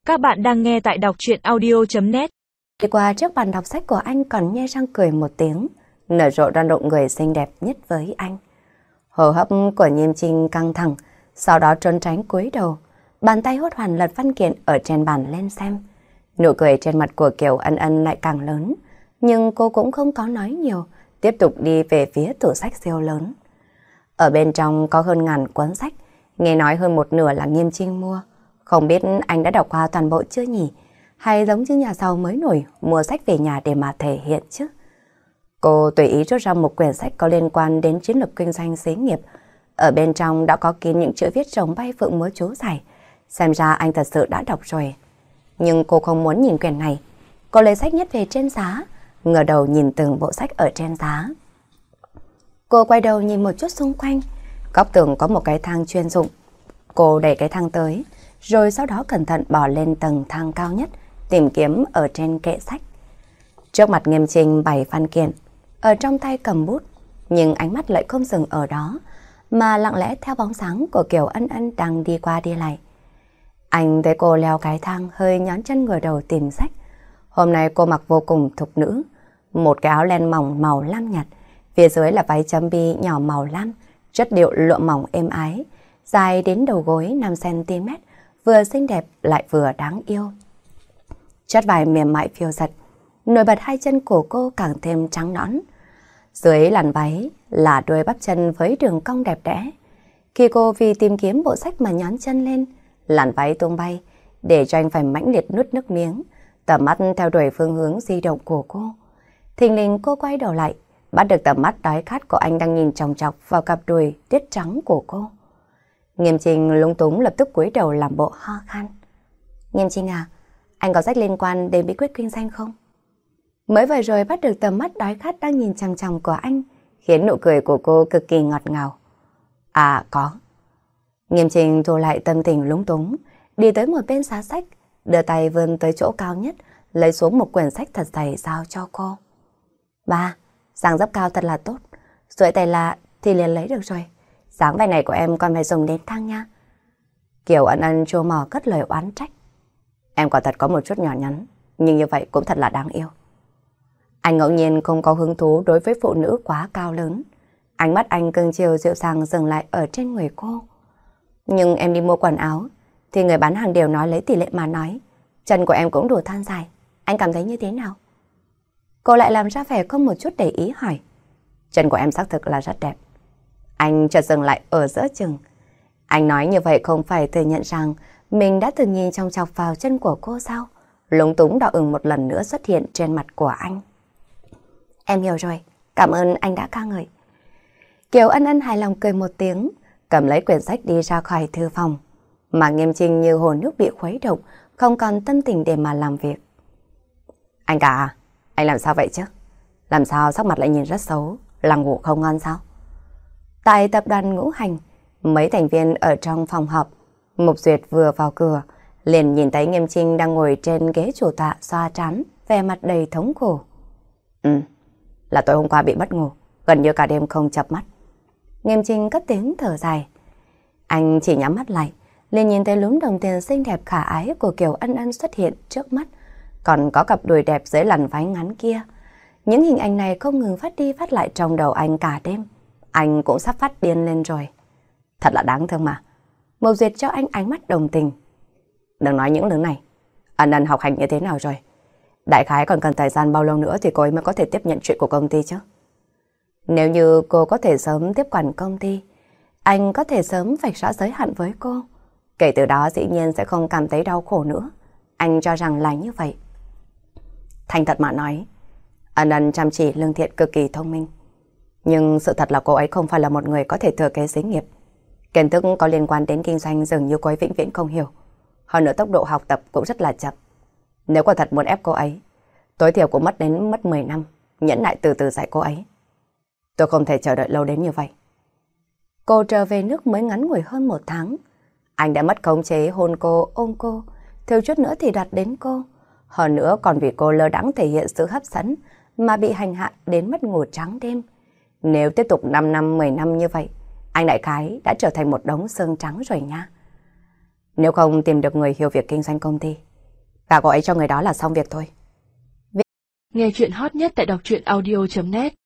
Các bạn đang nghe tại đọc truyện audio.net. Đi qua trước bàn đọc sách của anh còn nhe răng cười một tiếng, nở rộ ra nụ cười xinh đẹp nhất với anh. Hô hấp của Nhiêm Trinh căng thẳng, sau đó trốn tránh cúi đầu, bàn tay hốt hoảng lật văn kiện ở trên bàn lên xem. Nụ cười trên mặt của Kiều Ân Ân lại càng lớn, nhưng cô cũng không có nói nhiều, tiếp tục đi về phía tủ sách siêu lớn. Ở bên trong có hơn ngàn cuốn sách, nghe nói hơn một nửa là Nhiêm Trinh mua. Không biết anh đã đọc qua toàn bộ chưa nhỉ? Hay giống như nhà giàu mới nổi mua sách về nhà để mà thể hiện chứ? Cô tùy ý rút ra một quyển sách có liên quan đến chiến lược kinh doanh xí nghiệp. Ở bên trong đã có kín những chữ viết rồng bay phượng múa chú giải. Xem ra anh thật sự đã đọc rồi. Nhưng cô không muốn nhìn quyển này. Cô lấy sách nhất về trên giá, ngửa đầu nhìn từng bộ sách ở trên giá. Cô quay đầu nhìn một chút xung quanh. Góc tường có một cái thang chuyên dụng. Cô đẩy cái thang tới, rồi sau đó cẩn thận bò lên tầng thang cao nhất, tìm kiếm ở trên kệ sách. Trước mặt Nghiêm Trinh bày văn kiện, ở trong tay cầm bút, nhưng ánh mắt lại không dừng ở đó, mà lặng lẽ theo bóng dáng của Kiều Ân Ân đang đi qua đi lại. Anh thấy cô leo cái thang hơi nhón chân ngửa đầu tìm sách. Hôm nay cô mặc vô cùng thục nữ, một cái áo len mỏng màu lam nhạt, phía dưới là váy chấm bi nhỏ màu lam, chất liệu lụa mỏng êm ái, dài đến đầu gối 5 cm, vừa xinh đẹp lại vừa đáng yêu. Chất vải mềm mại phiêu giật, nổi bật hai chân của cô càng thêm trắng nõn. Dưới làn váy là đôi bắp chân với đường cong đẹp đẽ. Khi cô vì tìm kiếm bộ sách mà nhón chân lên, làn váy tung bay, để cho anh phải mãnh liệt nuốt nước miếng, tầm mắt theo đuổi phương hướng di động của cô. Thình lình cô quay đầu lại, bắt được tầm mắt đói khát của anh đang nhìn chòng chọc vào cặp đùi tiết trắng của cô. Nghiêm Trinh lung túng lập tức cúi đầu làm bộ ho khan. Nghiêm Trinh à, anh có sách liên quan đến bí quyết kinh doanh không? Mới vừa rồi bắt được tầm mắt đói khát đang nhìn chằm chằm của anh, khiến nụ cười của cô cực kỳ ngọt ngào. À, có. Nghiêm Trinh thu lại tâm tình lúng túng, đi tới một bên giá sách, đưa tay vươn tới chỗ cao nhất, lấy xuống một quyển sách thật dày giao cho cô. Ba, dáng dấp cao thật là tốt, duỗi tay là thì liền lấy được rồi. Dáng vẻ này của em còn phải dùng đến thang nha. Kiều Ân Ân chua mò cất lời oán trách. Em quả thật có một chút nhỏ nhắn, nhưng như vậy cũng thật là đáng yêu. Anh ngẫu nhiên không có hứng thú đối với phụ nữ quá cao lớn. Ánh mắt anh cưng chiều dịu dàng dừng lại ở trên người cô. Nhưng em đi mua quần áo, thì người bán hàng đều nói lấy tỷ lệ mà nói. Chân của em cũng đủ thon dài, anh cảm thấy như thế nào? Cô lại làm ra vẻ không một chút để ý hỏi. Chân của em xác thực là rất đẹp. Anh chợt dừng lại ở giữa chừng. Anh nói như vậy không phải thừa nhận rằng mình đã từng nhìn chòng chọc vào chân của cô sao? Lúng túng đỏ ửng một lần nữa xuất hiện trên mặt của anh. Em hiểu rồi, cảm ơn anh đã ca ngợi. Kiều Ân Ân hài lòng cười một tiếng, cầm lấy quyển sách đi ra khỏi thư phòng. Mà Nghiêm Trinh như hồ nước bị khuấy động, không còn tâm tình để mà làm việc. Anh cả à, anh làm sao vậy chứ? Làm sao sắc mặt lại nhìn rất xấu, là ngủ không ngon sao? Tại tập đoàn Ngũ Hành, mấy thành viên ở trong phòng họp, Mục Duyệt vừa vào cửa, liền nhìn thấy Nghiêm Trinh đang ngồi trên ghế chủ tọa xoa trán, vẻ mặt đầy thống khổ. Là tối hôm qua bị mất ngủ, gần như cả đêm không chợp mắt. Nghiêm Trinh cất tiếng thở dài. Anh chỉ nhắm mắt lại, liền nhìn thấy lúm đồng tiền xinh đẹp khả ái của Kiều Ân Ân xuất hiện trước mắt, còn có cặp đùi đẹp dưới làn váy ngắn kia. Những hình ảnh này không ngừng phát đi phát lại trong đầu anh cả đêm. Anh cũng sắp phát điên lên rồi. Thật là đáng thương mà. Mộc Duyệt cho anh ánh mắt đồng tình. Đừng nói những thứ này. Ân Ân học hành như thế nào rồi? Đại khái còn cần thời gian bao lâu nữa thì cô ấy mới có thể tiếp nhận chuyện của công ty chứ? Nếu như cô có thể sớm tiếp quản công ty, anh có thể sớm vạch rõ giới hạn với cô. Kể từ đó dĩ nhiên sẽ không cảm thấy đau khổ nữa. Anh cho rằng là như vậy. Thành thật mà nói, Ân Ân chăm chỉ lương thiện cực kỳ thông minh. Nhưng sự thật là cô ấy không phải là một người có thể thừa kế xí nghiệp. Kiến thức có liên quan đến kinh doanh dường như cô ấy vĩnh viễn không hiểu. Hơn nữa tốc độ học tập cũng rất là chậm. Nếu quả thật muốn ép cô ấy, tối thiểu cũng mất 10 năm, nhẫn nại từ từ dạy cô ấy. Tôi không thể chờ đợi lâu đến như vậy. Cô trở về nước mới ngắn ngủi hơn 1 tháng. Anh đã mất khống chế hôn cô, ôm cô, thiếu chút nữa thì đoạt đến cô. Hơn nữa còn vì cô lơ đãng thể hiện sự hấp dẫn mà bị hành hạ đến mất ngủ trắng đêm. Nếu tiếp tục 5 năm, 10 năm như vậy, anh đại khái đã trở thành một đống xương trắng rồi nha. Nếu không tìm được người hiểu việc kinh doanh công ty, Gả cô ấy cho người đó là xong việc thôi. Nghe chuyện hot nhất tại đọc truyện audio.net